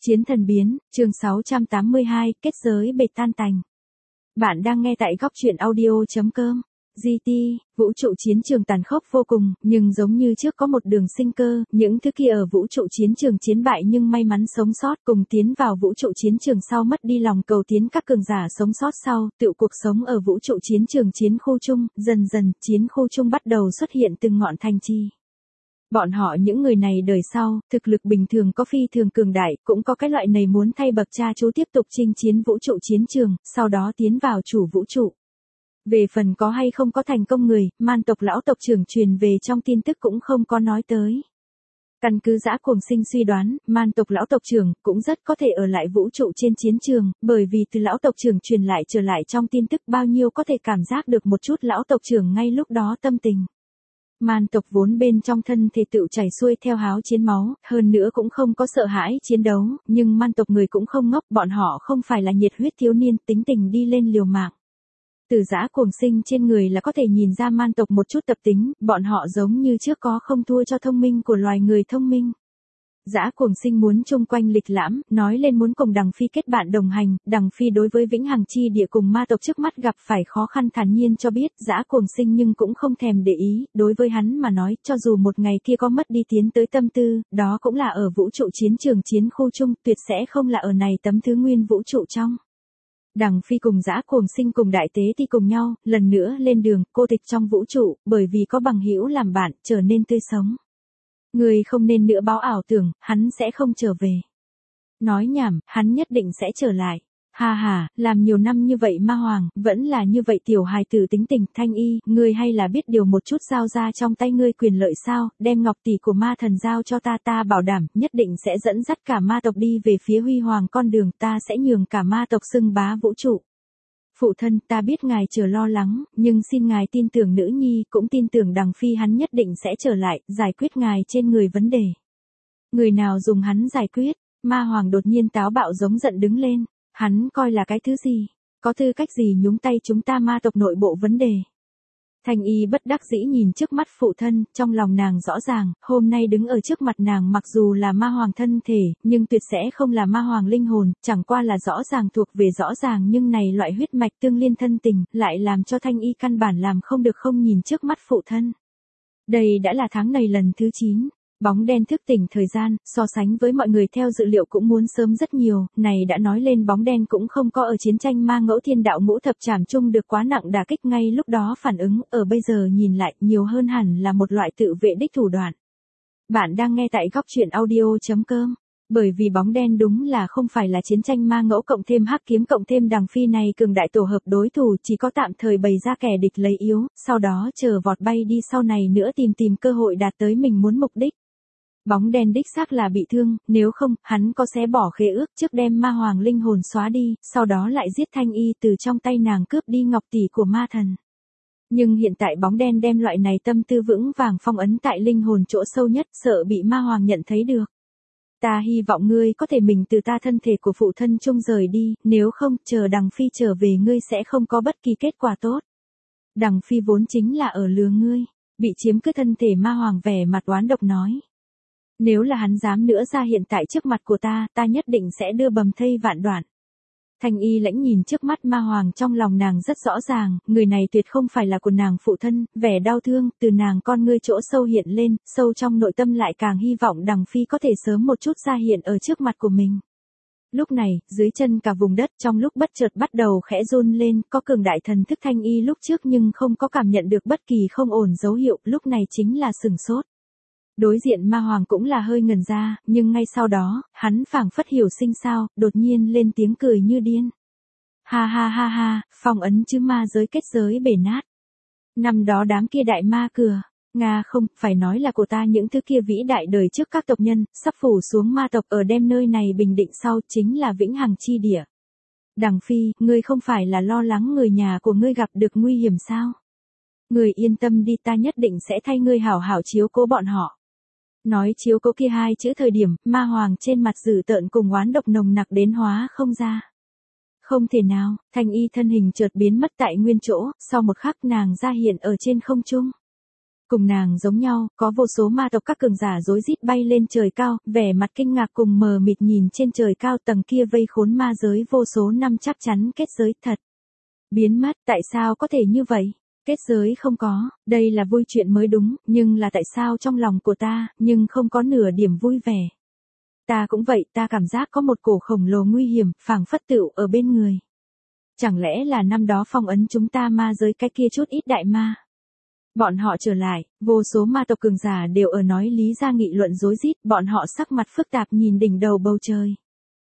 Chiến thần biến, chương 682, kết giới bệt tan tành. Bạn đang nghe tại góc truyện audio.com. GT, vũ trụ chiến trường tàn khốc vô cùng, nhưng giống như trước có một đường sinh cơ, những thứ kia ở vũ trụ chiến trường chiến bại nhưng may mắn sống sót cùng tiến vào vũ trụ chiến trường sau mất đi lòng cầu tiến các cường giả sống sót sau, tựu cuộc sống ở vũ trụ chiến trường chiến khu chung, dần dần, chiến khu chung bắt đầu xuất hiện từng ngọn thành trì. Bọn họ những người này đời sau, thực lực bình thường có phi thường cường đại, cũng có cái loại này muốn thay bậc cha chú tiếp tục chinh chiến vũ trụ chiến trường, sau đó tiến vào chủ vũ trụ. Về phần có hay không có thành công người, man tộc lão tộc trưởng truyền về trong tin tức cũng không có nói tới. Căn cứ Dã Cuồng Sinh suy đoán, man tộc lão tộc trưởng cũng rất có thể ở lại vũ trụ trên chiến trường, bởi vì từ lão tộc trưởng truyền lại trở lại trong tin tức bao nhiêu có thể cảm giác được một chút lão tộc trưởng ngay lúc đó tâm tình. Man tộc vốn bên trong thân thể tựu chảy xuôi theo háo chiến máu, hơn nữa cũng không có sợ hãi chiến đấu, nhưng man tộc người cũng không ngốc, bọn họ không phải là nhiệt huyết thiếu niên, tính tình đi lên liều mạng. Từ Dã Cuồng Sinh trên người là có thể nhìn ra man tộc một chút tập tính, bọn họ giống như trước có không thua cho thông minh của loài người thông minh. Dã Cuồng Sinh muốn chung quanh lịch lãm, nói lên muốn cùng Đằng Phi kết bạn đồng hành, Đằng Phi đối với vĩnh hằng chi địa cùng ma tộc trước mắt gặp phải khó khăn thản nhiên cho biết, Dã Cuồng Sinh nhưng cũng không thèm để ý, đối với hắn mà nói, cho dù một ngày kia có mất đi tiến tới tâm tư, đó cũng là ở vũ trụ chiến trường chiến khu chung, tuyệt sẽ không là ở này tấm thứ nguyên vũ trụ trong. Đằng Phi cùng Dã Cuồng Sinh cùng đại tế thì cùng nhau, lần nữa lên đường, cô tịch trong vũ trụ, bởi vì có bằng hữu làm bạn, trở nên tươi sống. Người không nên nữa báo ảo tưởng, hắn sẽ không trở về. Nói nhảm, hắn nhất định sẽ trở lại. Ha ha, làm nhiều năm như vậy ma hoàng, vẫn là như vậy tiểu hài tử tính tình, Thanh Y, ngươi hay là biết điều một chút giao ra trong tay ngươi quyền lợi sao, đem ngọc tỷ của ma thần giao cho ta, ta bảo đảm, nhất định sẽ dẫn dắt cả ma tộc đi về phía huy hoàng con đường, ta sẽ nhường cả ma tộc xưng bá vũ trụ. Phụ thân, ta biết ngài chờ lo lắng, nhưng xin ngài tin tưởng nữ nhi, cũng tin tưởng Đằng Phi hắn nhất định sẽ trở lại, giải quyết ngài trên người vấn đề. Người nào dùng hắn giải quyết, ma hoàng đột nhiên táo bạo giống giận đứng lên, hắn coi là cái thứ gì, có tư cách gì nhúng tay chúng ta ma tộc nội bộ vấn đề. Thanh Y bất đắc dĩ nhìn trước mắt phụ thân, trong lòng nàng rõ ràng, hôm nay đứng ở trước mặt nàng mặc dù là ma hoàng thân thể, nhưng tuyệt sẽ không là ma hoàng linh hồn, chẳng qua là rõ ràng thuộc về rõ ràng nhưng này loại huyết mạch tương liên thân tình, lại làm cho Thanh Y căn bản làm không được không nhìn trước mắt phụ thân. Đây đã là tháng này lần thứ 9. Bóng đen thức tỉnh thời gian, so sánh với mọi người theo dự liệu cũng muốn sớm rất nhiều, này đã nói lên bóng đen cũng không có ở chiến tranh ma ngẫu thiên đạo ngũ thập trảm chung được quá nặng đả kích ngay lúc đó phản ứng, ở bây giờ nhìn lại nhiều hơn hẳn là một loại tự vệ đích thủ đoạn. Bạn đang nghe tại góc truyện audio.com. Bởi vì bóng đen đúng là không phải là chiến tranh ma ngẫu cộng thêm hắc kiếm cộng thêm Đằng Phi này cường đại tổ hợp đối thủ chỉ có tạm thời bày ra kẻ địch lấy yếu, sau đó chờ vọt bay đi sau này nữa tìm cơ hội đạt tới mình muốn mục đích. Bóng đen đích xác là bị thương, nếu không, hắn có xé bỏ khế ước trước đem ma hoàng linh hồn xóa đi, sau đó lại giết Thanh Y từ trong tay nàng cướp đi ngọc tỷ của ma thần. Nhưng hiện tại bóng đen đem loại này tâm tư vững vàng phong ấn tại linh hồn chỗ sâu nhất, sợ bị ma hoàng nhận thấy được. Ta hy vọng ngươi có thể mình từ ta thân thể của phụ thân chung rời đi, nếu không, chờ Đằng Phi trở về ngươi sẽ không có bất kỳ kết quả tốt. Đằng Phi vốn chính là ở lừa ngươi, bị chiếm cứ thân thể ma hoàng vẻ mặt oán độc nói. Nếu là hắn dám nữa ra hiện tại trước mặt của ta, ta nhất định sẽ đưa bầm thây vạn đoạn. Thanh Y lãnh nhìn trước mắt ma hoàng trong lòng nàng rất rõ ràng, người này tuyệt không phải là của nàng phụ thân, vẻ đau thương, từ nàng con ngươi chỗ sâu hiện lên, sâu trong nội tâm lại càng hy vọng Đằng Phi có thể sớm một chút ra hiện ở trước mặt của mình. Lúc này, dưới chân cả vùng đất trong lúc bất chợt bắt đầu khẽ run lên, có cường đại thần thức Thanh Y lúc trước nhưng không có cảm nhận được bất kỳ không ổn dấu hiệu, lúc này chính là sửng sốt. Đối diện ma hoàng cũng là hơi ngần ra, nhưng ngay sau đó, hắn phảng phất hiểu sinh sao, đột nhiên lên tiếng cười như điên. Ha ha ha ha, phong ấn chứ ma giới kết giới bể nát. Năm đó đám kia đại ma cửa, Nga không, phải nói là của ta những thứ kia vĩ đại đời trước các tộc nhân, sắp phủ xuống ma tộc ở đem nơi này bình định sau chính là vĩnh hằng chi địa. Đằng Phi, ngươi không phải là lo lắng người nhà của ngươi gặp được nguy hiểm sao? Ngươi yên tâm đi, ta nhất định sẽ thay ngươi hảo hảo chiếu cố bọn họ. Nói chiếu cố kia hai chữ thời điểm, ma hoàng trên mặt dữ tợn cùng oán độc nồng nặc đến hóa không ra. Không thể nào, Thanh Y thân hình chợt biến mất tại nguyên chỗ, sau một khắc nàng ra hiện ở trên không trung. Cùng nàng giống nhau, có vô số ma tộc các cường giả rối rít bay lên trời cao, vẻ mặt kinh ngạc cùng mờ mịt nhìn trên trời cao tầng kia vây khốn ma giới vô số năm chắc chắn kết giới thật. Biến mất, tại sao có thể như vậy? Kết giới không có, đây là vui chuyện mới đúng, nhưng là tại sao trong lòng của ta, nhưng không có nửa điểm vui vẻ. Ta cũng vậy, ta cảm giác có một cổ khổng lồ nguy hiểm, phảng phất tựu ở bên người. Chẳng lẽ là năm đó phong ấn chúng ta ma giới cái kia chút ít đại ma? Bọn họ trở lại, vô số ma tộc cường giả đều ở nói lý ra nghị luận rối rít, bọn họ sắc mặt phức tạp nhìn đỉnh đầu bầu trời.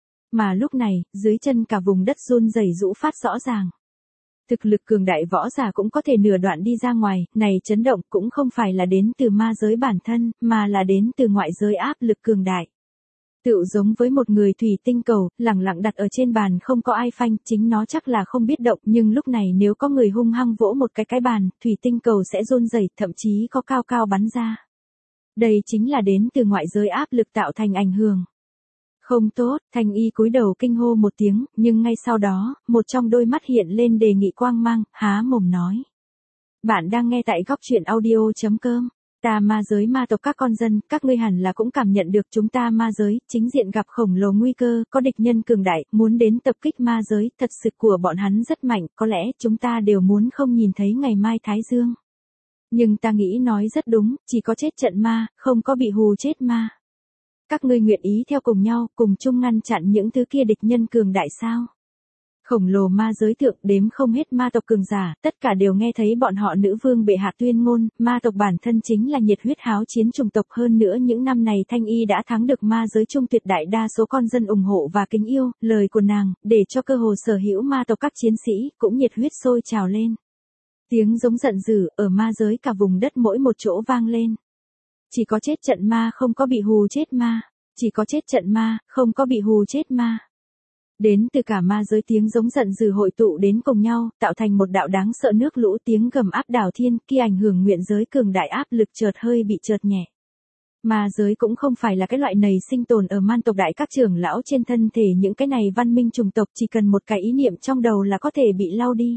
Mà lúc này, dưới chân cả vùng đất run rẩy rũ phát rõ ràng. Thực lực cường đại võ giả cũng có thể nửa đoạn đi ra ngoài, này chấn động cũng không phải là đến từ ma giới bản thân, mà là đến từ ngoại giới áp lực cường đại. Tựu giống với một người thủy tinh cầu, lẳng lặng đặt ở trên bàn không có ai phanh, chính nó chắc là không biết động, nhưng lúc này nếu có người hung hăng vỗ một cái bàn, thủy tinh cầu sẽ run rẩy, thậm chí có cao cao bắn ra. Đây chính là đến từ ngoại giới áp lực tạo thành ảnh hưởng. Không tốt, Thanh Y cúi đầu kinh hô một tiếng, nhưng ngay sau đó, một trong đôi mắt hiện lên đề nghị quang mang, há mồm nói. Bạn đang nghe tại góc truyện audio.com. Ta ma giới ma tộc các con dân, các ngươi hẳn là cũng cảm nhận được chúng ta ma giới, chính diện gặp khổng lồ nguy cơ, có địch nhân cường đại, muốn đến tập kích ma giới, thật sự của bọn hắn rất mạnh, có lẽ chúng ta đều muốn không nhìn thấy ngày mai Thái Dương. Nhưng ta nghĩ nói rất đúng, chỉ có chết trận ma, không có bị hù chết ma. Các ngươi nguyện ý theo cùng nhau, cùng chung ngăn chặn những thứ kia địch nhân cường đại sao? Khổng lồ ma giới thượng đếm không hết ma tộc cường giả, tất cả đều nghe thấy bọn họ nữ vương bệ hạ tuyên ngôn, ma tộc bản thân chính là nhiệt huyết háo chiến chủng tộc, hơn nữa những năm này Thanh Y đã thắng được ma giới trung tuyệt đại đa số con dân ủng hộ và kính yêu, lời của nàng, để cho cơ hồ sở hữu ma tộc các chiến sĩ, cũng nhiệt huyết sôi trào lên. Tiếng giống giận dữ, ở ma giới cả vùng đất mỗi một chỗ vang lên. Chỉ có chết trận ma không có bị hù chết ma, chỉ có chết trận ma, không có bị hù chết ma. Đến từ cả ma giới tiếng giống giận dữ hội tụ đến cùng nhau, tạo thành một đạo đáng sợ nước lũ tiếng gầm áp đảo thiên, kia ảnh hưởng nguyện giới cường đại áp lực chợt hơi bị chợt nhẹ. Ma giới cũng không phải là cái loại này sinh tồn ở man tộc đại các trưởng lão trên thân thể, những cái này văn minh chủng tộc chỉ cần một cái ý niệm trong đầu là có thể bị lau đi.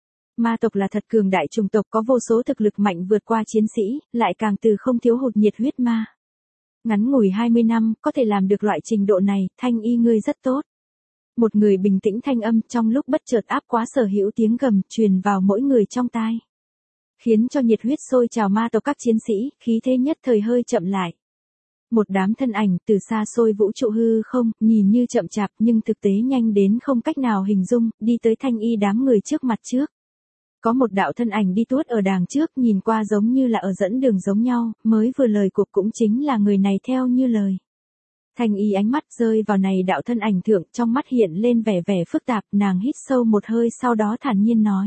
Ma tộc là thật cường đại chủng tộc, có vô số thực lực mạnh vượt qua chiến sĩ, lại càng từ không thiếu hụt nhiệt huyết ma. Ngắn ngủi 20 năm, có thể làm được loại trình độ này, Thanh Y ngươi rất tốt. Một người bình tĩnh thanh âm trong lúc bất chợt áp quá sở hữu tiếng gầm truyền vào mỗi người trong tai. Khiến cho nhiệt huyết sôi trào ma tộc các chiến sĩ, khí thế nhất thời hơi chậm lại. Một đám thân ảnh từ xa xôi vũ trụ hư không, nhìn như chậm chạp nhưng thực tế nhanh đến không cách nào hình dung, đi tới Thanh Y đám người trước mặt trước. Có một đạo thân ảnh đi tuốt ở đàng trước, nhìn qua giống như là ở dẫn đường giống nhau, mới vừa lời cuộc cũng chính là người này theo như lời. Thanh Y ánh mắt rơi vào này đạo thân ảnh thượng, trong mắt hiện lên vẻ phức tạp, nàng hít sâu một hơi sau đó thản nhiên nói.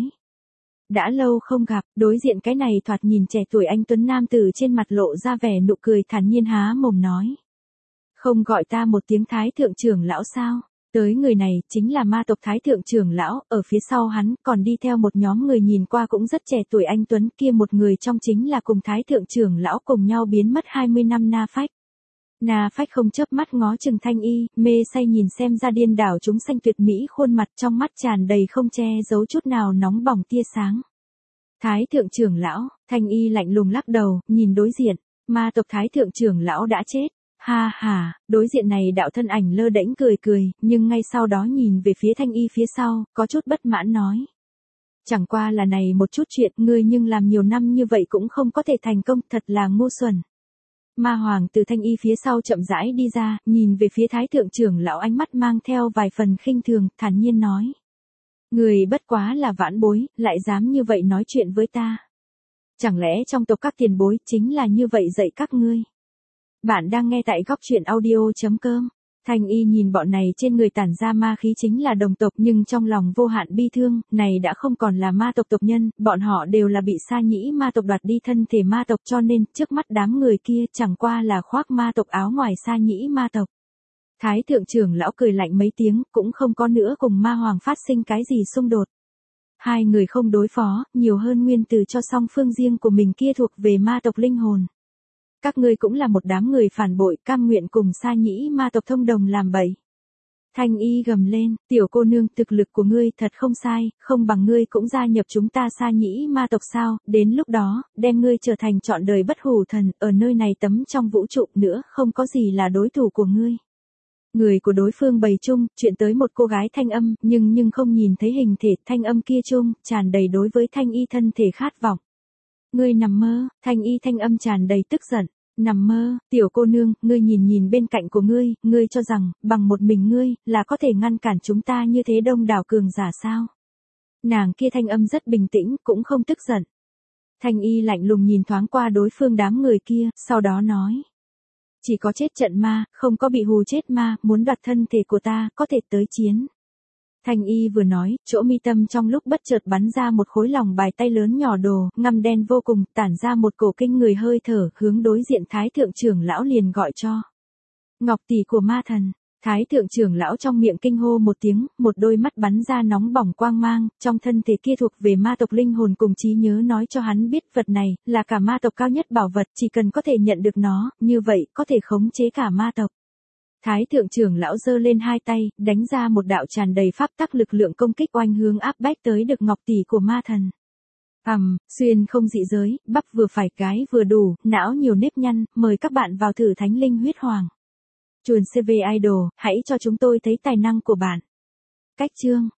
Đã lâu không gặp, đối diện cái này thoạt nhìn trẻ tuổi anh tuấn nam tử trên mặt lộ ra vẻ nụ cười thản nhiên há mồm nói. Không gọi ta một tiếng Thái thượng trưởng lão sao? Tới người này, chính là ma tộc Thái thượng trưởng lão, ở phía sau hắn, còn đi theo một nhóm người nhìn qua cũng rất trẻ tuổi anh tuấn, kia một người trong chính là cùng Thái thượng trưởng lão cùng nhau biến mất 20 năm Na Phách. Na Phách không chớp mắt ngó chừng Thanh Y, mê say nhìn xem ra điên đảo chúng xanh tuyệt mỹ khuôn mặt, trong mắt tràn đầy không che giấu chút nào nóng bỏng tia sáng. Thái thượng trưởng lão, Thanh Y lạnh lùng lắc đầu, nhìn đối diện, ma tộc Thái thượng trưởng lão đã chết. Ha ha, đối diện này đạo thân ảnh lơ đễnh cười, nhưng ngay sau đó nhìn về phía Thanh Y phía sau, có chút bất mãn nói. Chẳng qua là này một chút chuyện, ngươi nhưng làm nhiều năm như vậy cũng không có thể thành công, thật là ngu xuẩn. Ma Hoàng từ Thanh Y phía sau chậm rãi đi ra, nhìn về phía Thái thượng trưởng lão, ánh mắt mang theo vài phần khinh thường, thản nhiên nói. Người bất quá là vãn bối, lại dám như vậy nói chuyện với ta. Chẳng lẽ trong tộc các tiền bối chính là như vậy dạy các ngươi? Bạn đang nghe tại góc truyện audio.com. Thanh Y nhìn bọn này trên người tản ra ma khí chính là đồng tộc, nhưng trong lòng vô hạn bi thương, này đã không còn là ma tộc tộc nhân, bọn họ đều là bị Sa Nhĩ ma tộc đoạt đi thân thể ma tộc, cho nên trước mắt đám người kia chẳng qua là khoác ma tộc áo ngoài Sa Nhĩ ma tộc. Thái thượng trưởng lão cười lạnh mấy tiếng, cũng không có nữa cùng ma hoàng phát sinh cái gì xung đột. Hai người không đối phó, nhiều hơn nguyên từ cho song phương riêng của mình kia thuộc về ma tộc linh hồn. Các ngươi cũng là một đám người phản bội, cam nguyện cùng Sa Nhĩ ma tộc thông đồng làm bậy. Thanh y gầm lên, tiểu cô nương, thực lực của ngươi thật không sai, không bằng ngươi cũng gia nhập chúng ta Sa Nhĩ ma tộc sao, đến lúc đó, đem ngươi trở thành trọn đời bất hủ thần, ở nơi này tấm trong vũ trụ nữa, không có gì là đối thủ của ngươi. Người của đối phương bày chung, chuyện tới một cô gái thanh âm, nhưng không nhìn thấy hình thể, thanh âm kia chung, tràn đầy đối với thanh y thân thể khát vọng. Ngươi nằm mơ, thanh y thanh âm tràn đầy tức giận. Nằm mơ, tiểu cô nương, ngươi nhìn bên cạnh của ngươi cho rằng, bằng một mình ngươi, là có thể ngăn cản chúng ta như thế đông đảo cường giả sao? Nàng kia thanh âm rất bình tĩnh, cũng không tức giận. Thanh y lạnh lùng nhìn thoáng qua đối phương đám người kia, sau đó nói. Chỉ có chết trận ma, không có bị hù chết ma, muốn đoạt thân thể của ta, có thể tới chiến. Thanh y vừa nói, chỗ mi tâm trong lúc bất chợt bắn ra một khối lòng bài tay lớn nhỏ đồ, ngăm đen vô cùng, tản ra một cổ kinh người hơi thở, hướng đối diện Thái thượng trưởng lão liền gọi cho. Ngọc tỷ của ma thần. Thái thượng trưởng lão trong miệng kinh hô một tiếng, một đôi mắt bắn ra nóng bỏng quang mang, trong thân thể kia thuộc về ma tộc linh hồn cùng trí nhớ nói cho hắn biết vật này, là cả ma tộc cao nhất bảo vật, chỉ cần có thể nhận được nó, như vậy, có thể khống chế cả ma tộc. Thái thượng trưởng lão giơ lên hai tay, đánh ra một đạo tràn đầy pháp tắc lực lượng công kích oanh hướng áp bách tới được ngọc tỷ của ma thần. Xuyên không dị giới, bắp vừa phải cái vừa đủ, não nhiều nếp nhăn, mời các bạn vào thử thánh linh huyết hoàng. Chuồn CV Idol, hãy cho chúng tôi thấy tài năng của bạn. Cách chương